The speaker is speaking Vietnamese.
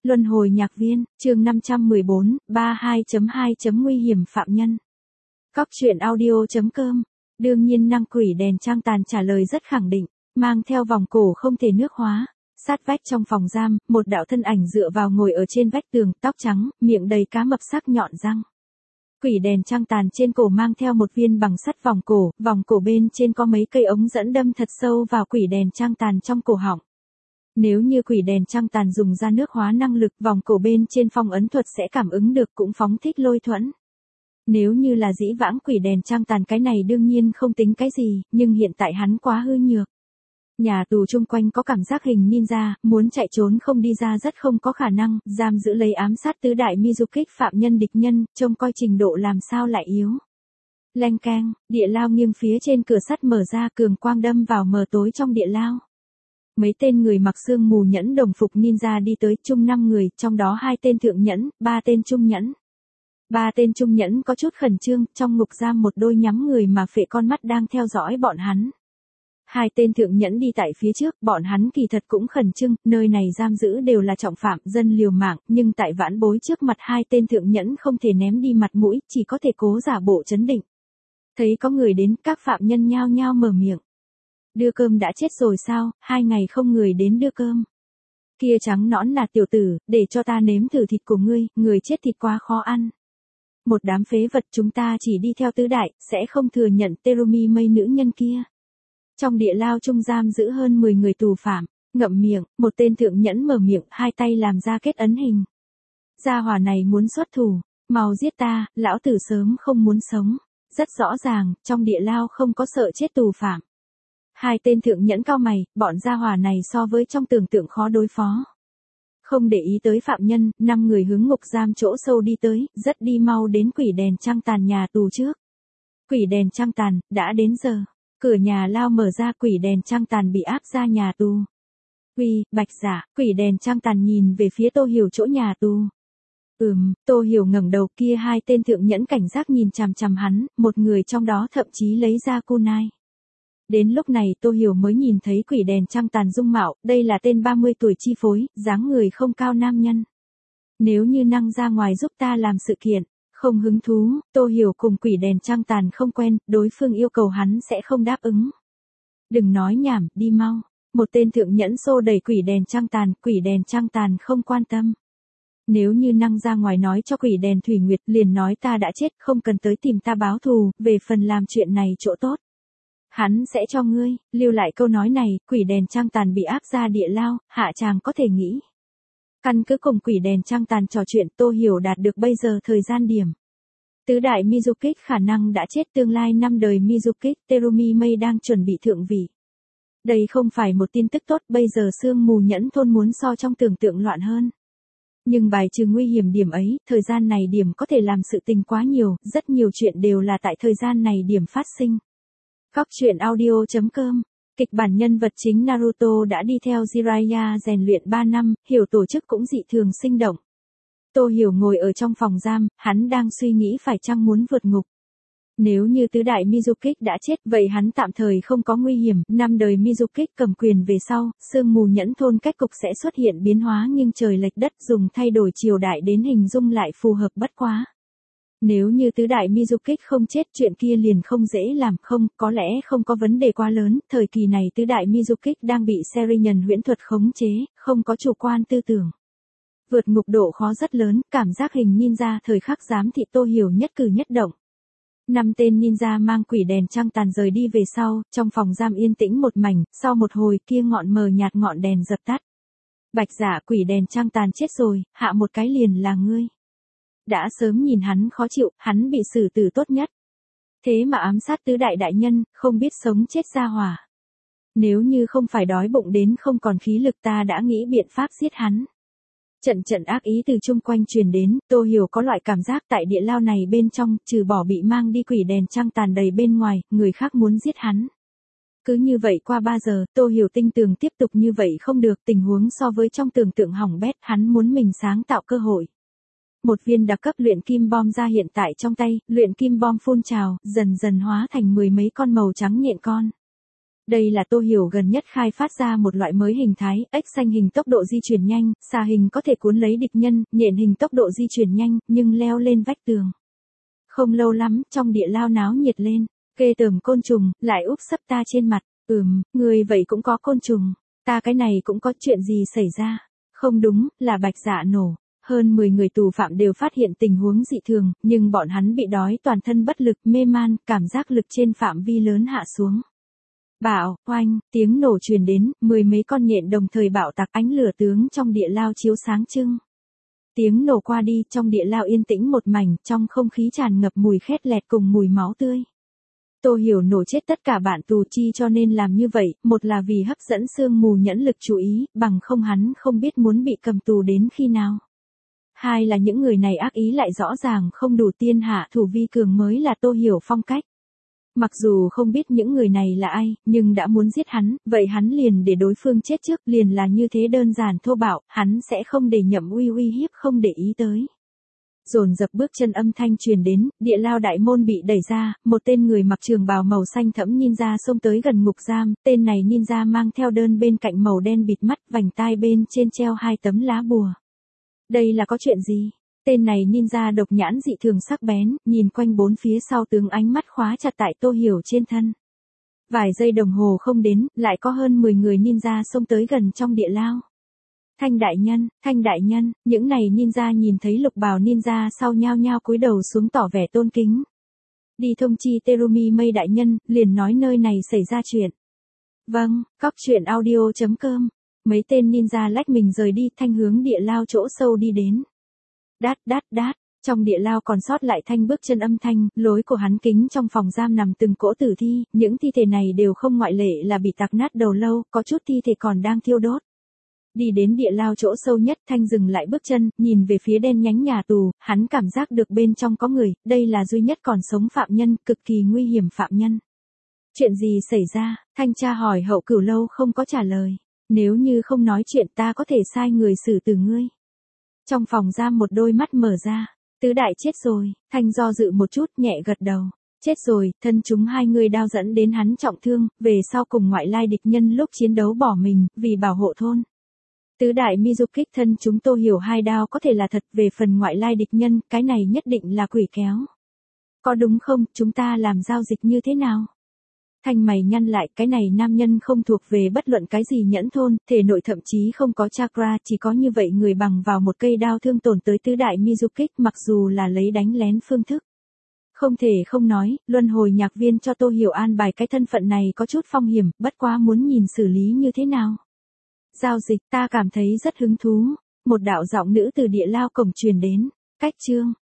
Luân hồi nhạc viên, chương 514, 32.2. Nguy hiểm phạm nhân. Cóc truyện audio.com. Đương nhiên năng quỷ đèn trang tàn trả lời rất khẳng định, mang theo vòng cổ không thể nước hóa. Sát vách trong phòng giam, một đạo thân ảnh dựa vào ngồi ở trên vách tường, tóc trắng, miệng đầy cá mập sắc nhọn răng. Quỷ đèn trang tàn trên cổ mang theo một viên bằng sắt vòng cổ bên trên có mấy cây ống dẫn đâm thật sâu vào quỷ đèn trang tàn trong cổ họng. Nếu như quỷ đèn trang tàn dùng ra nước hóa năng lực, vòng cổ bên trên phong ấn thuật sẽ cảm ứng được cũng phóng thích lôi thuẫn. Nếu như là dĩ vãng quỷ đèn trang tàn cái này đương nhiên không tính cái gì, nhưng hiện tại hắn quá hư nhược. Nhà tù chung quanh có cảm giác hình ninja, muốn chạy trốn không đi ra rất không có khả năng, giam giữ lấy ám sát tứ đại Mizukích phạm nhân địch nhân, trông coi trình độ làm sao lại yếu. Leng keng, địa lao nghiêng phía trên cửa sắt mở ra, cường quang đâm vào mờ tối trong địa lao. Mấy tên người mặc sương mù nhẫn đồng phục ninja đi tới, chung 5 người, trong đó 2 tên thượng nhẫn, 3 tên trung nhẫn. 3 tên trung nhẫn có chút khẩn trương, trong ngục giam một đôi nhắm người mà phệ con mắt đang theo dõi bọn hắn. 2 tên thượng nhẫn đi tại phía trước, bọn hắn kỳ thật cũng khẩn trương, nơi này giam giữ đều là trọng phạm, dân liều mạng, nhưng tại vãn bối trước mặt 2 tên thượng nhẫn không thể ném đi mặt mũi, chỉ có thể cố giả bộ trấn định. Thấy có người đến, các phạm nhân nhao nhao mở miệng. Đưa cơm đã chết rồi sao, 2 ngày không người đến đưa cơm. Kia trắng nõn là tiểu tử, để cho ta nếm thử thịt của ngươi, người chết thịt quá khó ăn. Một đám phế vật, chúng ta chỉ đi theo tứ đại, sẽ không thừa nhận Terumi mây nữ nhân kia. Trong địa lao trung giam giữ hơn 10 người tù phạm, ngậm miệng, một tên thượng nhẫn mở miệng, 2 tay làm ra kết ấn hình. Gia hỏa này muốn xuất thủ, mau giết ta, lão tử sớm không muốn sống. Rất rõ ràng, trong địa lao không có sợ chết tù phạm. 2 tên thượng nhẫn cao mày, bọn gia hỏa này so với trong tưởng tượng khó đối phó. Không để ý tới phạm nhân, 5 người hướng ngục giam chỗ sâu đi tới, rất đi mau đến quỷ đèn trăng tàn nhà tù trước. Quỷ đèn trăng tàn, đã đến giờ. Cửa nhà lao mở ra, quỷ đèn trăng tàn bị áp ra nhà tù. Uy, Bạch Giả, quỷ đèn trăng tàn nhìn về phía Tô Hiểu chỗ nhà tù. Tô Hiểu ngẩng đầu, kia 2 tên thượng nhẫn cảnh giác nhìn chằm chằm hắn, một người trong đó thậm chí lấy ra kunai. Đến lúc này Tô Hiểu mới nhìn thấy quỷ đèn trăng tàn dung mạo, đây là tên 30 tuổi chi phối, dáng người không cao nam nhân. Nếu như năng ra ngoài giúp ta làm sự kiện, không hứng thú, Tô Hiểu cùng quỷ đèn trăng tàn không quen, đối phương yêu cầu hắn sẽ không đáp ứng. Đừng nói nhảm, đi mau. Một tên thượng nhẫn xô đẩy quỷ đèn trăng tàn không quan tâm. Nếu như năng ra ngoài nói cho quỷ đèn Thủy Nguyệt liền nói ta đã chết, không cần tới tìm ta báo thù, về phần làm chuyện này chỗ tốt. Hắn sẽ cho ngươi, lưu lại câu nói này, quỷ đèn trăng tàn bị áp ra địa lao, hạ chàng có thể nghĩ. Căn cứ cùng quỷ đèn trăng tàn trò chuyện, Tô Hiểu đạt được bây giờ thời gian điểm. Tứ đại Mizukích khả năng đã chết, tương lai 5 đời Mizukích, Terumi Mây đang chuẩn bị thượng vị. Đây không phải một tin tức tốt, bây giờ sương mù nhẫn thôn muốn so trong tưởng tượng loạn hơn. Nhưng bài trừ nguy hiểm điểm ấy, thời gian này điểm có thể làm sự tình quá nhiều, rất nhiều chuyện đều là tại thời gian này điểm phát sinh. Cóc truyện audio.com. Kịch bản nhân vật chính Naruto đã đi theo Jiraiya rèn luyện 3 năm, Hiểu tổ chức cũng dị thường sinh động. Tô Hiểu ngồi ở trong phòng giam, hắn đang suy nghĩ phải chăng muốn vượt ngục. Nếu như tứ đại Mizukích đã chết, vậy hắn tạm thời không có nguy hiểm, 5 đời Mizukích cầm quyền về sau, sương mù nhẫn thôn cách cục sẽ xuất hiện biến hóa nghiêng trời lệch đất, dùng thay đổi triều đại đến hình dung lại phù hợp bất quá. Nếu như tứ đại Mizukích không chết, chuyện kia liền không dễ làm, có lẽ không có vấn đề quá lớn, thời kỳ này tứ đại Mizukích đang bị Serinhân huyễn thuật khống chế, không có chủ quan tư tưởng. Vượt ngục độ khó rất lớn, cảm giác hình ninja thời khắc giám thị Tô Hiểu nhất cử nhất động. 5 tên ninja mang quỷ đèn trăng tàn rời đi về sau, trong phòng giam yên tĩnh một mảnh, sau một hồi kia ngọn mờ nhạt ngọn đèn dập tắt. Bạch Giả, quỷ đèn trăng tàn chết rồi, hạ một cái liền là ngươi. Đã sớm nhìn hắn khó chịu, hắn bị xử tử tốt nhất. Thế mà ám sát tứ đại đại nhân, không biết sống chết ra hỏa. Nếu như không phải đói bụng đến không còn khí lực ta đã nghĩ biện pháp giết hắn. Trận ác ý từ chung quanh truyền đến, Tô Hiểu có loại cảm giác tại địa lao này bên trong, trừ bỏ bị mang đi quỷ đèn trăng tàn đầy bên ngoài, người khác muốn giết hắn. Cứ như vậy qua 3 giờ, Tô Hiểu tinh tường tiếp tục như vậy không được, tình huống so với trong tưởng tượng hỏng bét, hắn muốn mình sáng tạo cơ hội. Một viên đặc cấp luyện kim bom ra hiện tại trong tay, luyện kim bom phun trào, dần dần hóa thành 10 mấy con màu trắng nhện con. Đây là Tô Hiểu gần nhất khai phát ra một loại mới hình thái, ếch xanh hình tốc độ di chuyển nhanh, xà hình có thể cuốn lấy địch nhân, nhện hình tốc độ di chuyển nhanh, nhưng leo lên vách tường. Không lâu lắm, trong địa lao náo nhiệt lên, ghê tởm côn trùng, lại úp sấp ta trên mặt, người vậy cũng có côn trùng, ta cái này cũng có chuyện gì xảy ra, không đúng, là Bạch Dạ nổ. Hơn 10 người tù phạm đều phát hiện tình huống dị thường, nhưng bọn hắn bị đói toàn thân bất lực, mê man, cảm giác lực trên phạm vi lớn hạ xuống. Bạo, oanh, tiếng nổ truyền đến, 10 mấy con nhện đồng thời bạo tạc, ánh lửa tướng trong địa lao chiếu sáng trưng. Tiếng nổ qua đi, trong địa lao yên tĩnh một mảnh, trong không khí tràn ngập mùi khét lẹt cùng mùi máu tươi. Tô Hiểu nổ chết tất cả bạn tù chi cho nên làm như vậy, một là vì hấp dẫn sương mù nhẫn lực chú ý, bằng không hắn không biết muốn bị cầm tù đến khi nào. Hai là những người này ác ý lại rõ ràng không đủ, tiên hạ thủ vi cường mới là Tô Hiểu phong cách. Mặc dù không biết những người này là ai, nhưng đã muốn giết hắn, vậy hắn liền để đối phương chết trước, liền là như thế đơn giản thô bạo, hắn sẽ không để Nhậm uy hiếp không để ý tới. Dồn dập bước chân âm thanh truyền đến, địa lao đại môn bị đẩy ra, một tên người mặc trường bào màu xanh thẫm ninja xông tới gần ngục giam, tên này ninja mang theo đơn bên cạnh màu đen bịt mắt, vành tai bên trên treo 2 tấm lá bùa. Đây là có chuyện gì? Tên này ninja độc nhãn dị thường sắc bén, nhìn quanh bốn phía sau tướng ánh mắt khóa chặt tại Tô Hiểu trên thân. Vài giây đồng hồ không đến, lại có hơn 10 người ninja xông tới gần trong địa lao. Thanh đại nhân, những này ninja nhìn thấy lục bào ninja sau nhao nhao cúi đầu xuống tỏ vẻ tôn kính. Đi thông chi Terumi Mây đại nhân, liền nói nơi này xảy ra chuyện. Vâng, cóc truyện audio.com. Mấy tên ninja lách mình rời đi, Thanh hướng địa lao chỗ sâu đi đến. Đát, trong địa lao còn sót lại Thanh bước chân âm thanh, lối của hắn kính trong phòng giam nằm từng cỗ tử thi, những thi thể này đều không ngoại lệ là bị tạc nát đầu lâu, có chút thi thể còn đang thiêu đốt. Đi đến địa lao chỗ sâu nhất, Thanh dừng lại bước chân, nhìn về phía đen nhánh nhà tù, hắn cảm giác được bên trong có người, đây là duy nhất còn sống phạm nhân, cực kỳ nguy hiểm phạm nhân. Chuyện gì xảy ra? Thanh tra hỏi Hậu Cửu lâu không có trả lời. Nếu như không nói chuyện ta có thể sai người xử tử ngươi. Trong phòng giam một đôi mắt mở ra. Tứ đại chết rồi, Thanh do dự một chút nhẹ gật đầu. Chết rồi, thân chúng hai người đao dẫn đến hắn trọng thương, về sau cùng ngoại lai địch nhân lúc chiến đấu bỏ mình, vì bảo hộ thôn. Tứ đại Mizuki thân chúng Tô Hiểu hai đao có thể là thật, về phần ngoại lai địch nhân, cái này nhất định là quỷ kéo. Có đúng không, chúng ta làm giao dịch như thế nào? Thanh mày nhăn lại, cái này nam nhân không thuộc về bất luận cái gì nhẫn thôn, thể nội thậm chí không có chakra, chỉ có như vậy người bằng vào một cây đao thương tổn tới tứ đại Mizuki, mặc dù là lấy đánh lén phương thức. Không thể không nói, luân hồi nhạc viên cho Tô Hiểu an bài cái thân phận này có chút phong hiểm, bất quá muốn nhìn xử lý như thế nào. Giao dịch, ta cảm thấy rất hứng thú. Một đạo giọng nữ từ địa lao cổng truyền đến. Cách chương.